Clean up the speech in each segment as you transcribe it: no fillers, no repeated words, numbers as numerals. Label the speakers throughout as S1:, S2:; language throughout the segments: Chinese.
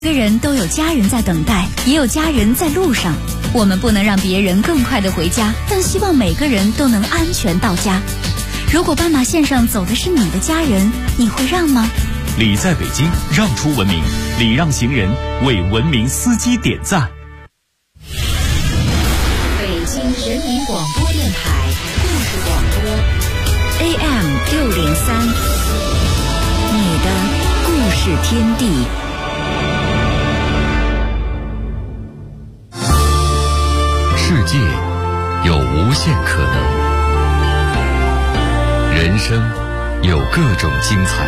S1: 每个人都有家人在等待，也有家人在路上。我们不能让别人更快地回家，但希望每个人都能安全到家。如果斑马线上走的是你的家人，你会让吗？
S2: 礼在北京，让出文明，礼让行人，为文明司机点赞。
S3: 北京人民广播电台故事广播
S1: AM603，你的故事天地。
S4: 世界有无限可能，人生有各种精彩，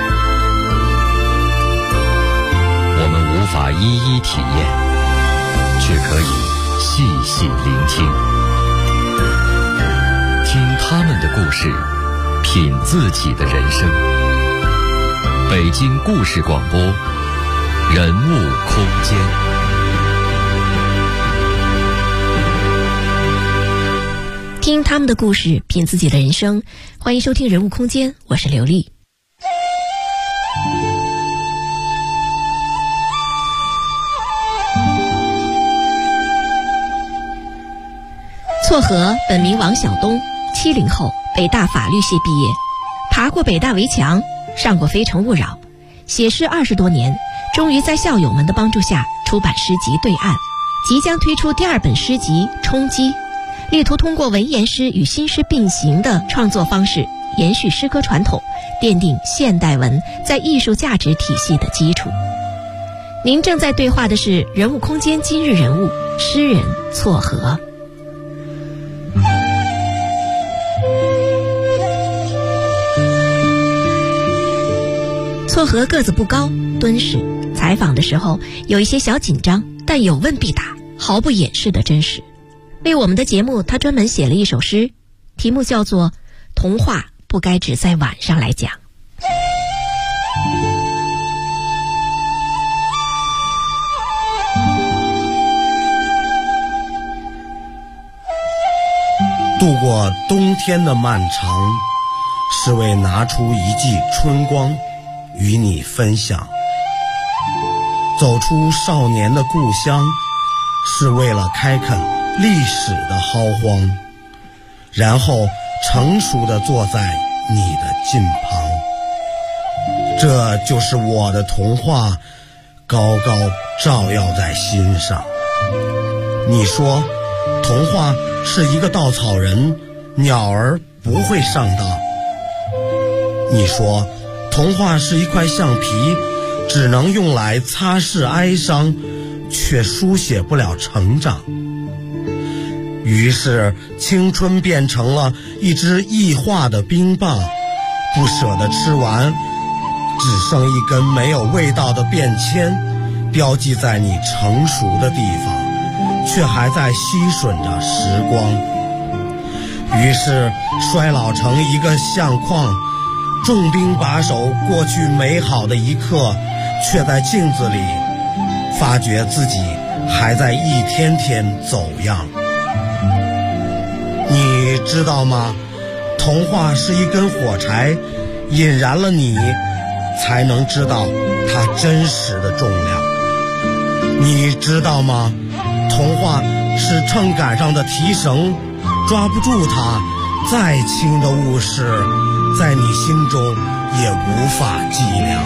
S4: 我们无法一一体验，却可以细细聆听，听他们的故事，品自己的人生。北京故事广播，人物空间。
S5: 听他们的故事，品自己的人生。欢迎收听人物空间，我是刘丽。错和本名王晓东，70后，北大法律系毕业，爬过北大围墙，上过非诚勿扰，写诗20多年，终于在校友们的帮助下出版诗集《对岸》，即将推出第2本诗集《冲击》，力图通过文言诗与新诗并行的创作方式，延续诗歌传统，奠定现代文在艺术价值体系的基础。您正在对话的是人物空间今日人物，诗人错和。错和个子不高，敦实，采访的时候有一些小紧张，但有问必答，毫不掩饰的真实。为我们的节目，他专门写了一首诗，题目叫做《童话不该只在晚上来讲》。
S6: 度过冬天的漫长，是为拿出一季春光与你分享；走出少年的故乡，是为了开垦历史的浩荒，然后成熟地坐在你的近旁。这就是我的童话，高高照耀在心上。你说童话是一个稻草人，鸟儿不会上当。你说童话是一块橡皮，只能用来擦拭哀伤，却书写不了成长。于是青春变成了一支易化的冰棒，不舍得吃完，只剩一根没有味道的便签，标记在你成熟的地方，却还在吸吮着时光。于是衰老成一个相框，重兵把守过去美好的一刻，却在镜子里发觉自己还在一天天走样。你知道吗？童话是一根火柴，引燃了你，才能知道它真实的重量。你知道吗？童话是秤杆上的提绳，抓不住它，再轻的物事在你心中也无法计量。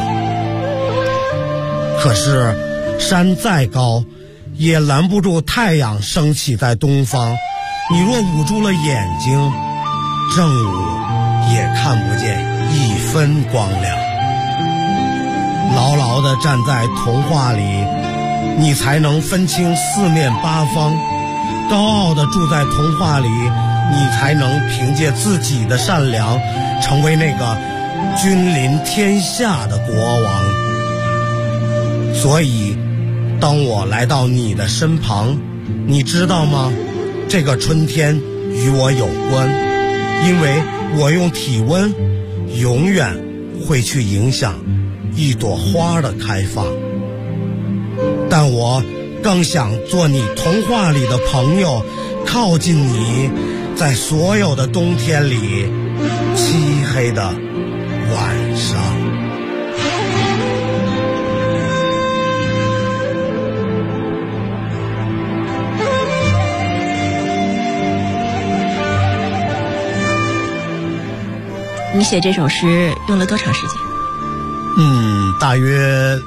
S6: 可是山再高，也拦不住太阳升起在东方。你若捂住了眼睛，正午也看不见一分光亮。牢牢地站在童话里，你才能分清四面八方；高傲地住在童话里，你才能凭借自己的善良，成为那个君临天下的国王。所以当我来到你的身旁，你知道吗？这个春天与我有关，因为我用体温永远会去影响一朵花的开放。但我更想做你童话里的朋友，靠近你，在所有的冬天里，漆黑的晚上。
S5: 你写这首诗用了多长时间？
S6: 大约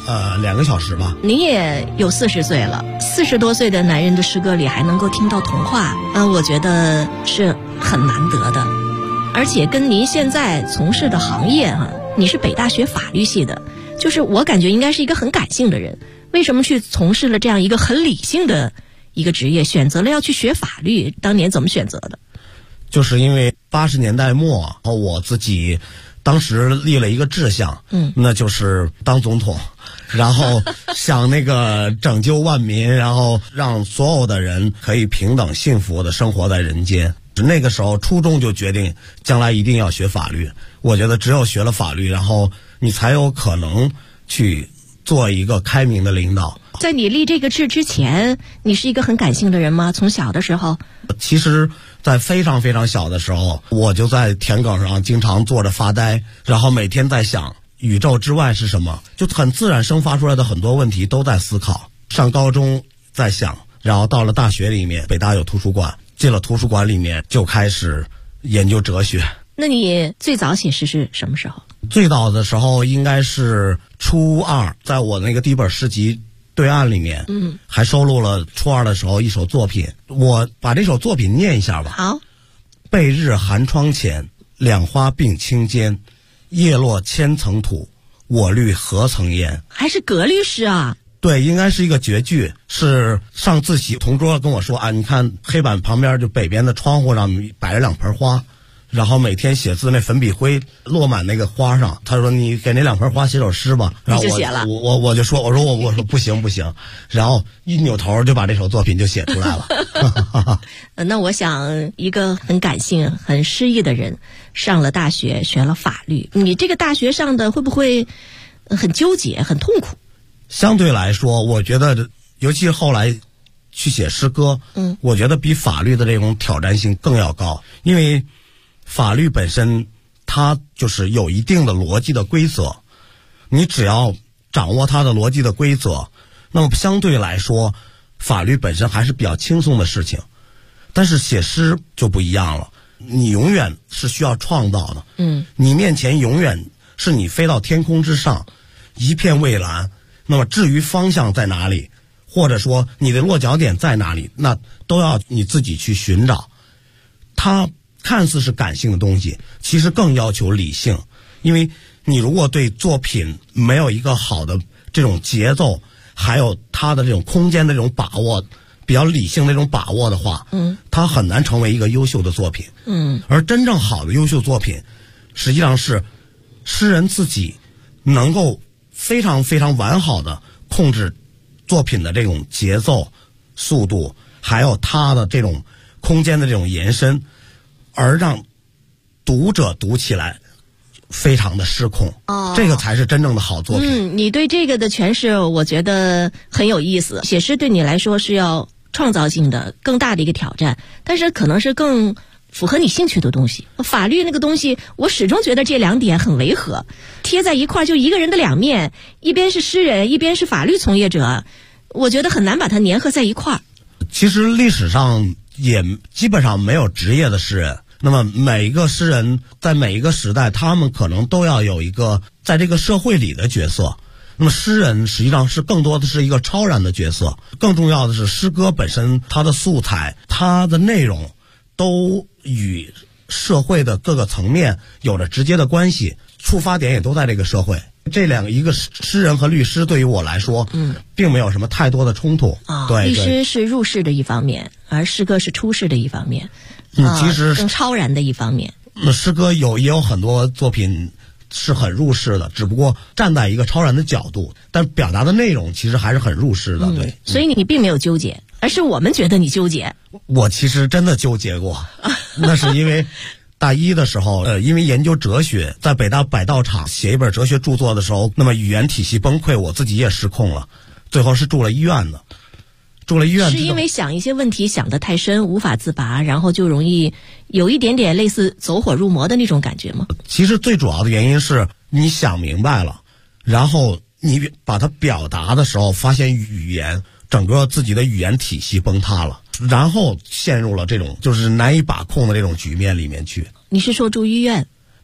S6: 2个小时吧。
S5: 您也有40岁了，40多岁的男人的诗歌里还能够听到童话，我觉得是很难得的。而且跟您现在从事的行业你是北大学法律系的，就是我感觉应该是一个很感性的人，为什么去从事了这样一个很理性的一个职业，选择了要去学法律？当年怎么选择的？
S6: 就是因为80年代末，我自己当时立了一个志向，那就是当总统，然后想那个拯救万民，然后让所有的人可以平等幸福的生活在人间。那个时候初中就决定将来一定要学法律，我觉得只有学了法律，然后你才有可能去做一个开明的领导。
S5: 在你立这个志之前，你是一个很感性的人吗？从小的时候？
S6: 其实在非常非常小的时候，我就在田埂上经常坐着发呆，然后每天在想宇宙之外是什么，就很自然生发出来的很多问题都在思考。上高中在想，然后到了大学里面，北大有图书馆，进了图书馆里面就开始研究哲学。
S5: 那你最早写诗是什么时候？
S6: 最早的时候应该是初2，在我那个第一本诗集对岸里面，还收录了初2的时候一首作品。我把这首作品念一下吧。
S5: 好。
S6: 背日寒窗前，两花并青间，叶落千层土，我绿何曾烟。
S5: 还是格律诗啊？
S6: 对，应该是一个绝句。是上自习同桌跟我说你看黑板旁边就北边的窗户上摆着2盆花，然后每天写字那粉笔灰落满那个花上，他说你给那2盆花写首诗吧，然后
S5: 你就写了。
S6: 我就说我说不行，然后一扭头就把这首作品就写出来了。
S5: 那我想一个很感性很诗意的人上了大学学了法律，你这个大学上的会不会很纠结很痛苦？
S6: 相对来说我觉得尤其后来去写诗歌，我觉得比法律的这种挑战性更要高。因为法律本身它就是有一定的逻辑的规则，你只要掌握它的逻辑的规则，那么相对来说法律本身还是比较轻松的事情。但是写诗就不一样了，你永远是需要创造的，你面前永远是你飞到天空之上一片蔚蓝，那么至于方向在哪里，或者说你的落脚点在哪里，那都要你自己去寻找。它看似是感性的东西，其实更要求理性。因为你如果对作品没有一个好的这种节奏，还有它的这种空间的这种把握，比较理性的这种把握的话，它很难成为一个优秀的作品。而真正好的优秀作品实际上是诗人自己能够非常非常完好的控制作品的这种节奏速度，还有它的这种空间的这种延伸，而让读者读起来非常的失控，这个才是真正的好作品。
S5: 你对这个的诠释我觉得很有意思。写诗对你来说是要创造性的更大的一个挑战，但是可能是更符合你兴趣的东西。法律那个东西我始终觉得这2点很违和，贴在一块就一个人的2面，一边是诗人一边是法律从业者，我觉得很难把它粘合在一块。
S6: 其实历史上也基本上没有职业的诗人，那么每一个诗人在每一个时代他们可能都要有一个在这个社会里的角色。那么诗人实际上是更多的是一个超然的角色，更重要的是诗歌本身它的素材它的内容都与社会的各个层面有着直接的关系，触发点也都在这个社会。这两个，一个诗人和律师对于我来说并没有什么太多的冲突。对，
S5: 律师是入世的一方面，而诗歌是出世的一方面，
S6: 其实
S5: 更超然的一方面。
S6: 诗歌也有很多作品是很入世的，只不过站在一个超然的角度，但表达的内容其实还是很入世的。对，
S5: 所以你并没有纠结，而是我们觉得你纠结。
S6: 我其实真的纠结过，那是因为大一的时候，因为研究哲学，在北大百道场写一本哲学著作的时候，那么语言体系崩溃，我自己也失控了，最后是住了医院的。是因为想一些问题想得太深，无法自拔，然后就容易有一点点类似走火入魔的那种感觉吗？其实最主要的原因是你想明白了，然后你把它表达的时候，发现语言整个自己的语言体系崩塌了，然后陷入了这种就是难以把控的这种局面里面去。你是说住医院？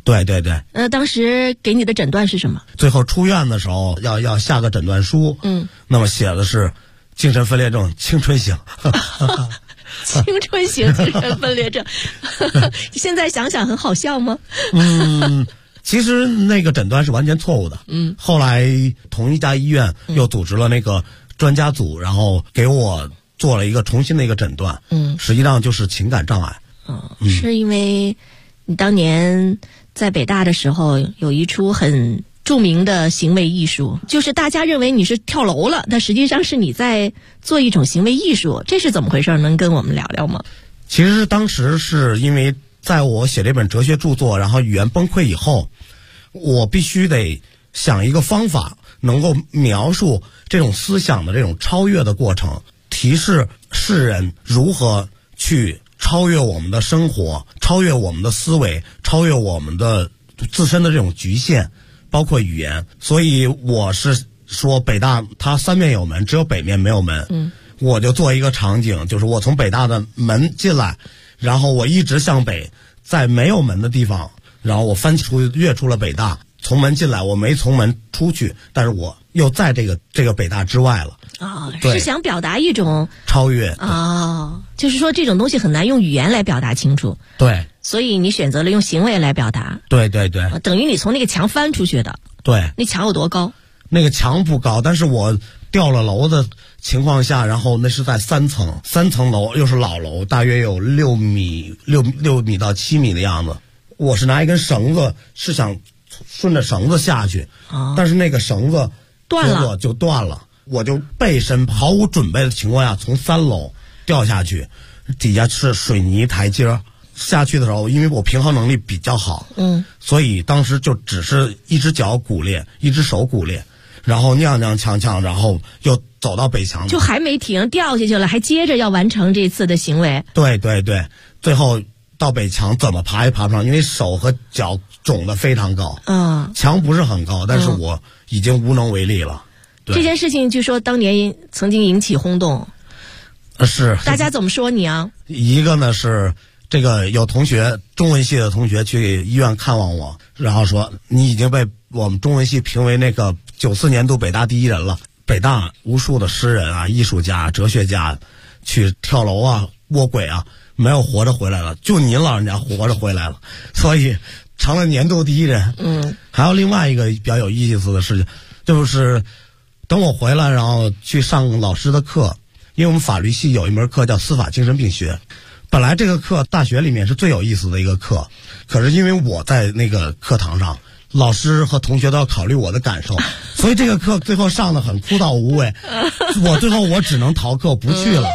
S6: 对对对。
S5: 当时给你的诊断是什么？
S6: 最后出院的时候要下个诊断书，那么写的是精神分裂症青春型。
S5: 青春型精神分裂症，现在想想很好笑吗？
S6: 其实那个诊断是完全错误的。后来同一家医院又组织了那个专家组，然后给我做了一个重新的一个诊断。实际上就是情感障碍。
S5: 是因为你当年在北大的时候有一出很著名的行为艺术，就是大家认为你是跳楼了，但实际上是你在做一种行为艺术，这是怎么回事？能跟我们聊聊吗？
S6: 其实当时是因为在我写这本哲学著作，然后语言崩溃以后，我必须得想一个方法，能够描述这种思想的这种超越的过程，提示世人如何去超越我们的生活，超越我们的思维，超越我们的自身的这种局限，包括语言。所以我是说北大它三面有门，只有北面没有门。我就做一个场景，就是我从北大的门进来，然后我一直向北，在没有门的地方，然后我跃出了北大，从门进来，我没从门出去，但是我又在这个北大之外了。
S5: 是想表达一种
S6: 超越。
S5: 就是说这种东西很难用语言来表达清楚。
S6: 对，
S5: 所以你选择了用行为来表达。
S6: 对对对。
S5: 等于你从那个墙翻出去的。
S6: 对。
S5: 那墙有多高？
S6: 那个墙不高，但是我掉了楼的情况下，然后那是在3层楼，又是老楼，大约有6米到7米的样子。我是拿一根绳子，是想顺着绳子下去，但是那个绳子
S5: 断了，
S6: 就断了。我就背身毫无准备的情况下从3楼掉下去，底下是水泥台阶。下去的时候，因为我平衡能力比较好，所以当时就只是一只脚骨裂，一只手骨裂，然后踉踉跄跄，然后又走到北墙，
S5: 就还没停，掉下去了，还接着要完成这次的行为。
S6: 对对对，最后到北墙怎么爬也爬不上，因为手和脚肿得非常高。墙不是很高，但是我已经无能为力了。
S5: 这件事情据说当年曾经引起轰动。
S6: 是。
S5: 大家怎么说你啊？
S6: 一个呢是这个有同学，中文系的同学去医院看望我，然后说你已经被我们中文系评为那个94年度北大第1人了。北大无数的诗人啊、艺术家、哲学家去跳楼啊、卧轨啊，没有活着回来了，就您老人家活着回来了，所以成了年度第1人。还有另外一个比较有意思的事情，就是等我回来，然后去上老师的课，因为我们法律系有一门课叫司法精神病学。本来这个课大学里面是最有意思的一个课，可是因为我在那个课堂上，老师和同学都要考虑我的感受，所以这个课最后上得很枯燥无味。最后我只能逃课不去了。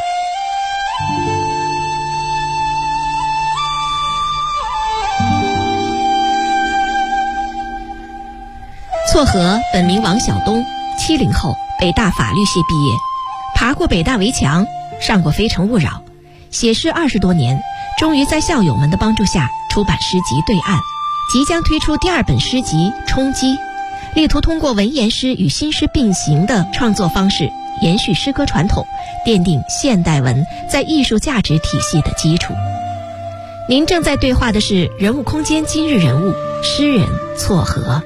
S5: 错和本名王晓东，70后，北大法律系毕业，爬过北大围墙，上过《非诚勿扰》，写诗20多年，终于在校友们的帮助下出版诗集《对岸》，即将推出第2本诗集《冲击》，力图通过文言诗与新诗并行的创作方式，延续诗歌传统，奠定现代文在艺术价值体系的基础。您正在对话的是人物空间今日人物，诗人错和。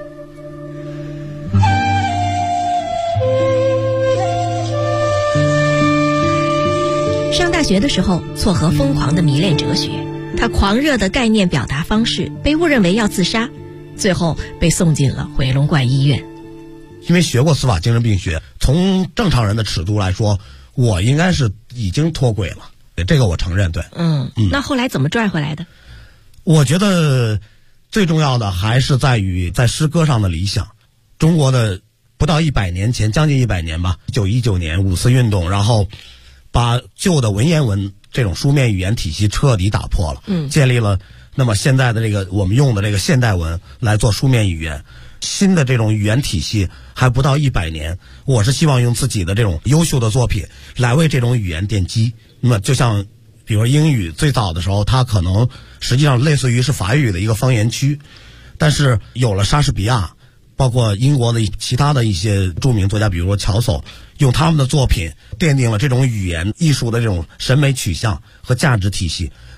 S5: 上大学的时候，错和疯狂地迷恋哲学，他狂热的概念表达方式被误认为要自杀，最后被送进了回龙观医院。
S6: 因为学过司法精神病学，从正常人的尺度来说，我应该是已经脱轨了，这个我承认。对。
S5: 那后来怎么拽回来的？
S6: 我觉得最重要的还是在于在诗歌上的理想。中国的不到100年前，将近100年吧，1919年5四运动，然后把旧的文言文这种书面语言体系彻底打破了，建立了那么现在的这个我们用的这个现代文来做书面语言。新的这种语言体系还不到100年，我是希望用自己的这种优秀的作品来为这种语言奠基。那么就像比如英语最早的时候，它可能实际上类似于是法语的一个方言区，但是有了莎士比亚，包括英国的其他的一些著名作家，比如说乔叟，用他们的作品奠定了这种语言艺术的这种审美取向和价值体系，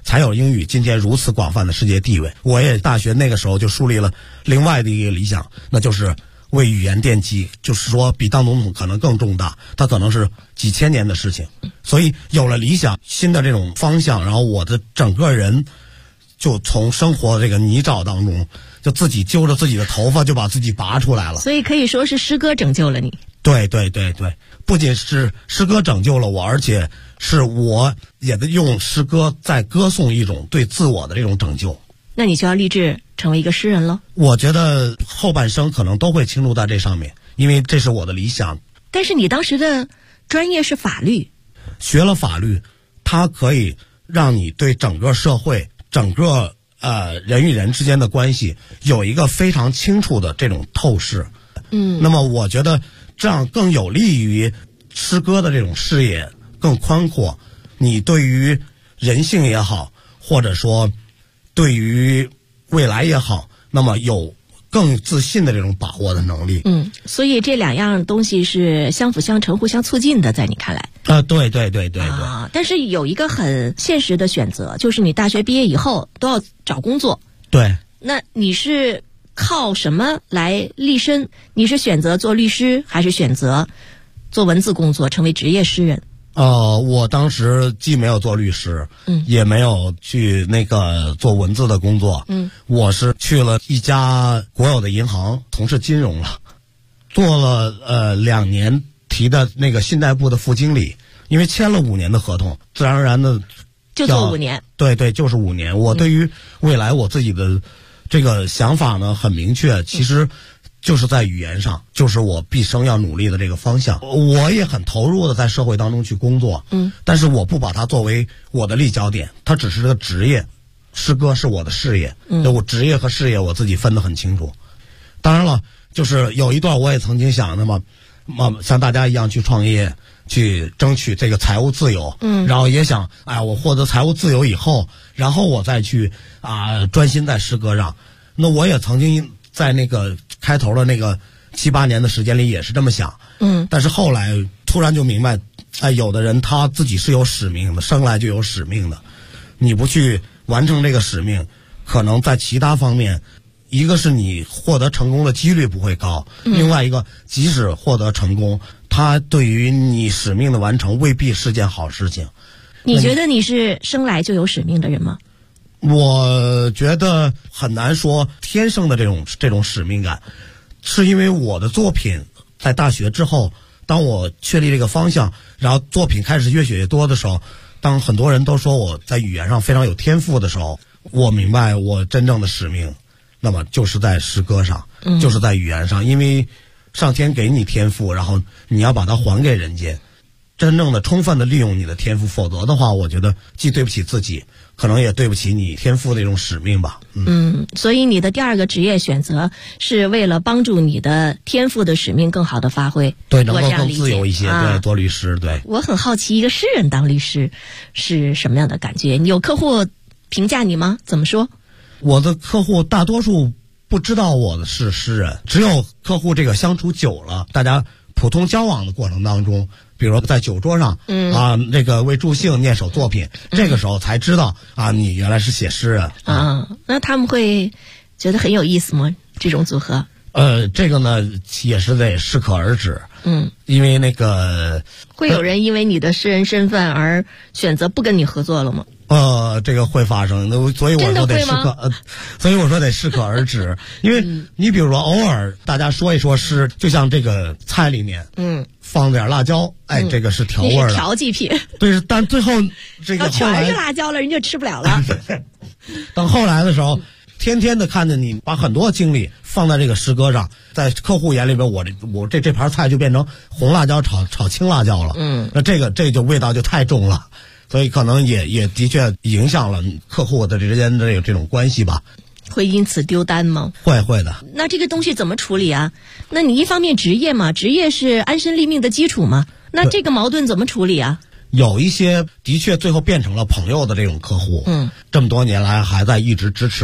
S6: 才有英语今天如此广泛的世界地位。我也大学那个时候就树立了另外的一个理想，那就是为语言奠基，就是说比当总统可能更重大，它可能是几千年的事情。所以有了理想，新的这种方向，然后我的整个人就从生活这个泥沼当中，就自己揪着自己的头发就把自己拔出来了。
S5: 所以可以说是诗歌拯救了你。
S6: 对，不仅是诗歌拯救了我，而且是我也得用诗歌在歌颂一种对自我的这种拯救。
S5: 那你就要立志成为一个诗人了。
S6: 我觉得后半生可能都会倾注在这上面，因为这是我的理想。
S5: 但是你当时的专业是法律，
S6: 学了法律，它可以让你对整个社会、整个人与人之间的关系有一个非常清楚的这种透视。那么我觉得这样更有利于诗歌的这种视野更宽阔，你对于人性也好，或者说对于未来也好，那么有更自信的这种把握的能力。
S5: 所以这两样东西是相辅相成、互相促进的，在你看来。
S6: 对。
S5: 但是有一个很现实的选择，就是你大学毕业以后都要找工作。
S6: 对。
S5: 那你是靠什么来立身？你是选择做律师，还是选择做文字工作，成为职业诗人？
S6: 我当时既没有做律师，也没有去那个做文字的工作，我是去了一家国有的银行从事金融了，做了2年，提的那个信贷部的副经理，因为签了5年的合同，自然而然的
S5: 就做5年。
S6: 对，就是5年。我对于未来我自己的这个想法呢很明确，其实就是在语言上，就是我毕生要努力的这个方向。我也很投入的在社会当中去工作，但是我不把它作为我的立脚点，它只是个职业。诗歌是我的事业，我职业和事业我自己分得很清楚。当然了，就是有一段我也曾经想的嘛，像大家一样去创业，去争取这个财务自由，然后也想，我获得财务自由以后，然后我再去专心在诗歌上。那我也曾经在那个开头的那个7、8年的时间里也是这么想，但是后来突然就明白，有的人他自己是有使命的，生来就有使命的，你不去完成这个使命，可能在其他方面，一个是你获得成功的几率不会高，另外一个即使获得成功，它对于你使命的完成未必是件好事情。
S5: 你觉得你是生来就有使命的人吗？
S6: 我觉得很难说天生的这种使命感，是因为我的作品在大学之后，当我确立这个方向，然后作品开始越写越多的时候，当很多人都说我在语言上非常有天赋的时候，我明白我真正的使命，那么就是在诗歌上，就是在语言上，因为上天给你天赋，然后你要把它还给人间，真正的充分的利用你的天赋，否则的话，我觉得既对不起自己，可能也对不起你天赋的一种使命吧。
S5: 所以你的第2个职业选择是为了帮助你的天赋的使命更好的发挥，
S6: 对，能够更自由一些，对，做律师，对。
S5: 我很好奇，一个诗人当律师是什么样的感觉？你有客户评价你吗？怎么说？
S6: 我的客户大多数不知道我是诗人，只有客户这个相处久了，大家普通交往的过程当中，比如在酒桌上，那个为助兴念首作品，这个时候才知道你原来是写诗人
S5: 那他们会觉得很有意思吗？这种组合？
S6: 这个呢也是得适可而止。因为那个
S5: 会有人因为你的诗人身份而选择不跟你合作了吗？
S6: 这个会发生，所以我说得适可而止。因为你比如说偶尔大家说一说诗，就像这个菜里面放点辣椒，这个是调味的，
S5: 你是调剂品。
S6: 对，但最后这个
S5: 全是辣椒了，人就吃不了了。
S6: 等后来的时候，天天的看着你把很多精力放在这个诗歌上，在客户眼里边，我这盘菜就变成红辣椒炒青辣椒了。那这就味道就太重了，所以可能也的确影响了客户的之间的这种关系吧。
S5: 会因此丢单吗？
S6: 会的。
S5: 那这个东西怎么处理啊？那你一方面职业嘛，职业是安身立命的基础嘛，那这个矛盾怎么处理啊？
S6: 有一些的确最后变成了朋友的这种客户，这么多年来还在一直支持我，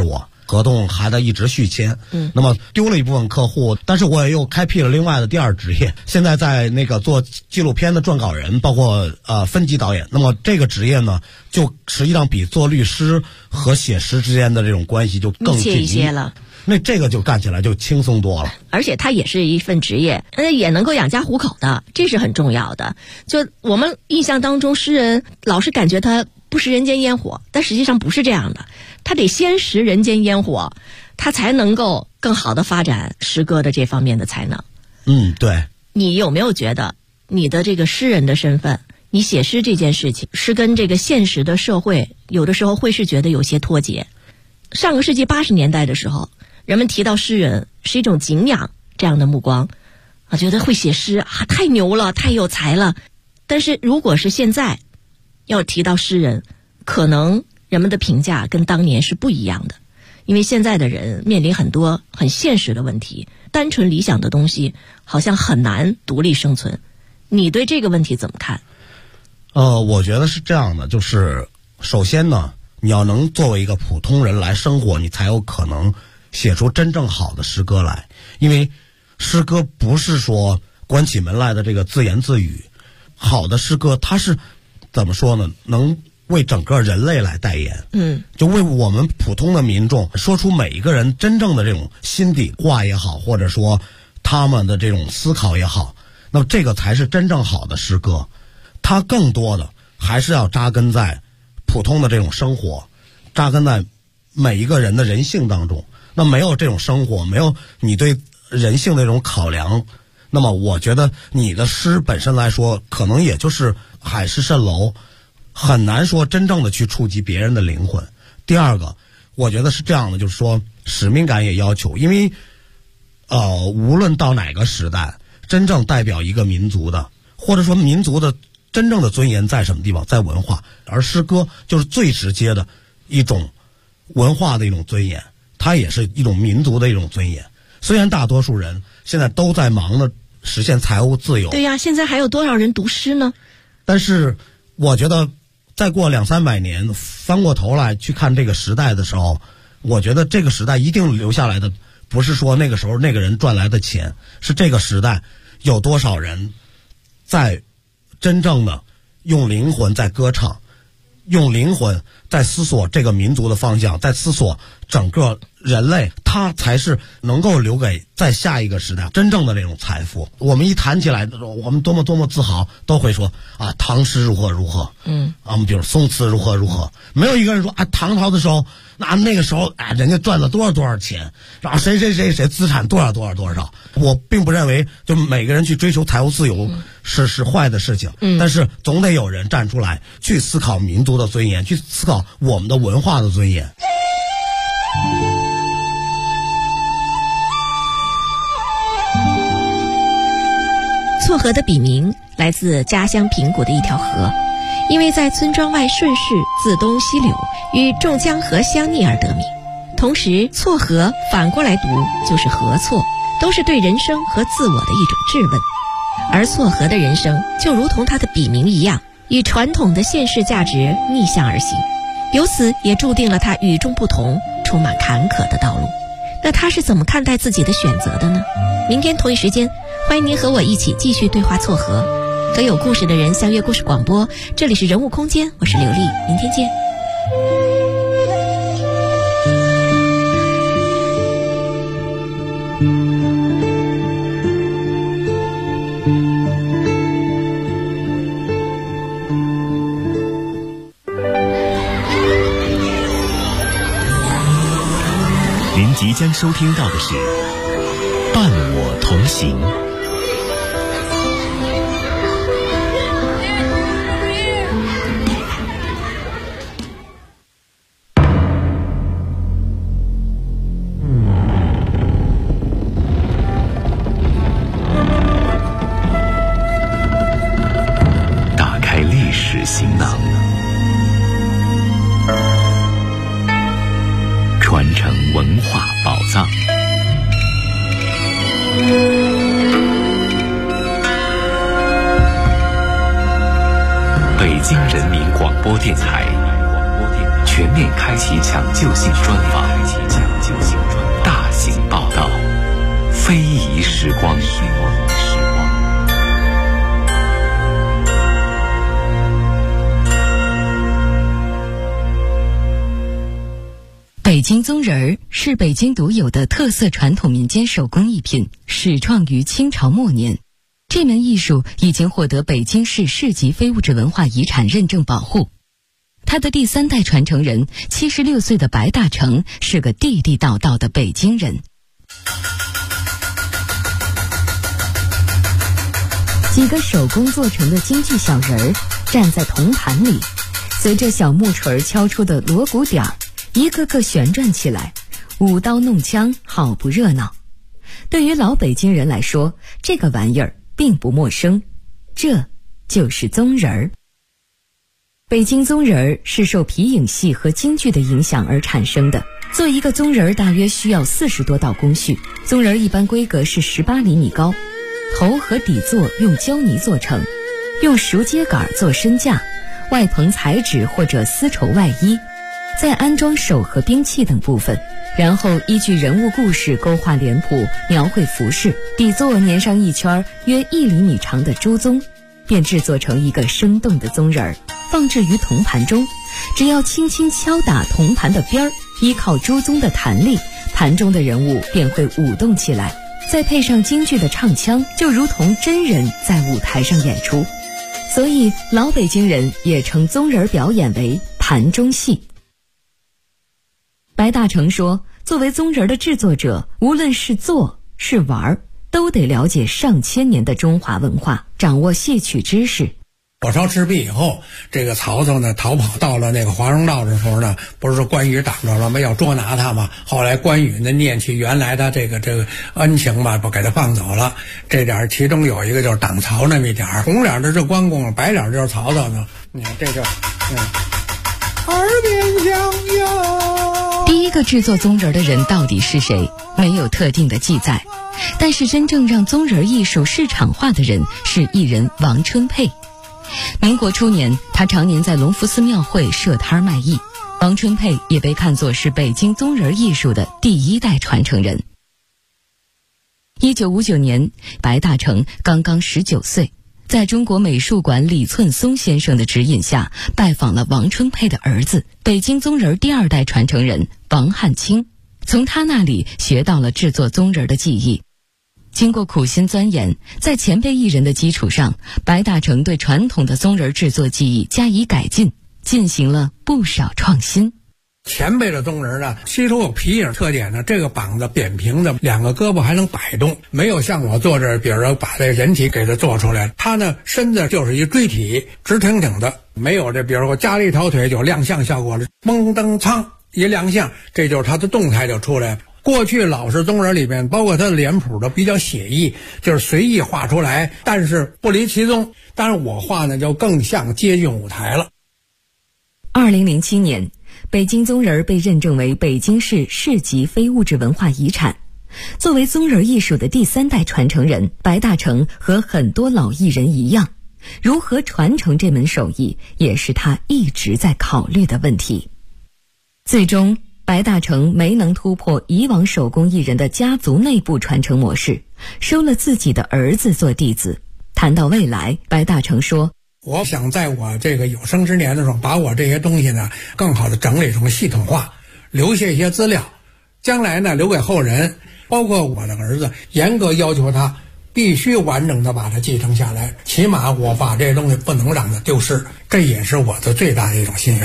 S6: 合同还在一直续签。那么丢了一部分客户，但是我也又开辟了另外的第二职业，现在在那个做纪录片的撰稿人，包括分级导演。那么这个职业呢，就实际上比做律师和写诗之间的这种关系就更
S5: 密切一些了。
S6: 那这个就干起来就轻松多了，
S5: 而且它也是一份职业，也能够养家糊口的，这是很重要的。就我们印象当中，诗人老是感觉他不食人间烟火，但实际上不是这样的，他得先食人间烟火，他才能够更好的发展诗歌的这方面的才能。
S6: 对。
S5: 你有没有觉得你的这个诗人的身份，你写诗这件事情是跟这个现实的社会有的时候会是觉得有些脱节？上个世纪80年代的时候，人们提到诗人是一种敬仰这样的目光，觉得会写诗太牛了，太有才了。但是如果是现在要提到诗人，可能人们的评价跟当年是不一样的，因为现在的人面临很多很现实的问题，单纯理想的东西好像很难独立生存。你对这个问题怎么看？
S6: 我觉得是这样的，就是首先呢，你要能作为一个普通人来生活，你才有可能写出真正好的诗歌来。因为诗歌不是说关起门来的这个自言自语，好的诗歌它是怎么说呢，能为整个人类来代言，就为我们普通的民众说出每一个人真正的这种心底话也好，或者说他们的这种思考也好，那么这个才是真正好的诗歌。它更多的还是要扎根在普通的这种生活，扎根在每一个人的人性当中。那没有这种生活，没有你对人性的这种考量，那么我觉得你的诗本身来说，可能也就是海市蜃楼，很难说真正的去触及别人的灵魂。第二个，我觉得是这样的，就是说使命感也要求，因为无论到哪个时代，真正代表一个民族的，或者说民族的真正的尊严在什么地方，在文化，而诗歌就是最直接的一种文化的一种尊严，它也是一种民族的一种尊严。虽然大多数人现在都在忙着实现财务自由，
S5: 对呀，现在还有多少人读诗呢？
S6: 但是我觉得再过200-300年，翻过头来去看这个时代的时候，我觉得这个时代一定留下来的不是说那个时候那个人赚来的钱，是这个时代有多少人在真正的用灵魂在歌唱，用灵魂在思索这个民族的方向，在思索整个人类，它才是能够留给在下一个时代真正的那种财富。我们一谈起来，我们多么自豪，都会说唐诗如何如何，比如宋词如何如何，没有一个人说唐朝的时候，那个时候人家赚了多少钱，然后谁资产多少。我并不认为就每个人去追求财务自由是坏的事情，但是总得有人站出来去思考民族的尊严，去思考我们的文化的尊严。
S5: 错河的笔名来自家乡平谷的一条河，因为在村庄外顺势自东西流，与众江河相逆而得名。同时错河反过来读就是河错，都是对人生和自我的一种质问。而错河的人生就如同他的笔名一样，与传统的现世价值逆向而行，由此也注定了他与众不同、充满坎坷的道路。那他是怎么看待自己的选择的呢？明天同一时间，欢迎您和我一起继续对话错河，和有故事的人相约故事广播。这里是人物空间，我是刘丽，明天见。
S2: 您即将收听到的是《伴我同行》。打开历史行囊，传承文化宝藏。北京人民广播电台全面开启抢救性专访。 大型报道，非遗时光。
S7: 北京宗人儿是北京独有的特色传统民间手工艺品，始创于清朝末年。这门艺术已经获得北京市市级非物质文化遗产认证保护。他的第3代传承人76岁的白大成是个地地道道的北京人。几个手工做成的京剧小人儿站在铜盘里，随着小木锤敲出的锣鼓点儿，一个个旋转起来，舞刀弄枪，好不热闹。对于老北京人来说，这个玩意儿并不陌生，这就是宗人儿。北京宗人儿是受皮影戏和京剧的影响而产生的。做一个宗人儿大约需要40多道工序，宗人儿一般规格是18厘米高，头和底座用胶泥做成，用熟秸秆做身架，外棚彩纸或者丝绸外衣，再安装手和兵器等部分，然后依据人物故事勾画脸谱，描绘服饰，底座粘上一圈约1厘米长的猪鬃，便制作成一个生动的宗人儿，放置于铜盘中。只要轻轻敲打铜盘的边儿，依靠猪鬃的弹力，盘中的人物便会舞动起来，再配上京剧的唱腔，就如同真人在舞台上演出。所以老北京人也称宗人表演为盘中戏。白大成说，作为宗人的制作者，无论是做是玩，都得了解上千年的中华文化，掌握戏曲知识。
S8: 火烧赤壁以后，这个曹操呢逃跑到了那个华容道的时候呢，不是说关羽挡着了吗？要捉拿他嘛。后来关羽呢念起原来的这个恩情嘛，不给他放走了。这点其中有一个就是挡曹那么一点，红脸的是关公，白脸就是曹操呢。你看这就耳边响哟。
S7: 第一个制作宗人的人到底是谁？没有特定的记载，但是真正让宗人艺术市场化的人是艺人王春佩。民国初年，他常年在隆福寺庙会设摊卖艺。王春佩也被看作是北京宗人艺术的第1代传承人。1959年，白大成刚刚19岁，在中国美术馆李寸松先生的指引下，拜访了王春佩的儿子，北京宗人第2代传承人王汉卿，从他那里学到了制作宗人的技艺。经过苦心钻研，在前辈艺人的基础上，白大成对传统的宗人制作技艺加以改进，进行了不少创新。
S8: 前辈的宗人呢，吸收有皮影特点呢，这个膀子扁平的，2个胳膊还能摆动，没有像我做这，比如说把这人体给它做出来，他呢身子就是一锥体，直挺挺的，没有这，比如说加了一条腿就亮相效果了，蒙登苍一亮相，这就是他的动态就出来了。过去老式宗人里面，包括他的脸谱都比较写意，就是随意画出来，但是不离其宗。当然我画呢就更像接近舞台了。
S7: 2007年，北京宗人被认证为北京市市级非物质文化遗产。作为宗人艺术的第3代传承人，白大成和很多老艺人一样，如何传承这门手艺，也是他一直在考虑的问题。最终白大成没能突破以往手工艺人的家族内部传承模式，收了自己的儿子做弟子。谈到未来，白大成说，
S8: 我想在我这个有生之年的时候，把我这些东西呢更好的整理成系统化，留下一些资料，将来呢留给后人，包括我的儿子，严格要求他必须完整的把它继承下来，起码我把这些东西不能让它丢失，这也是我的最大的一种心愿。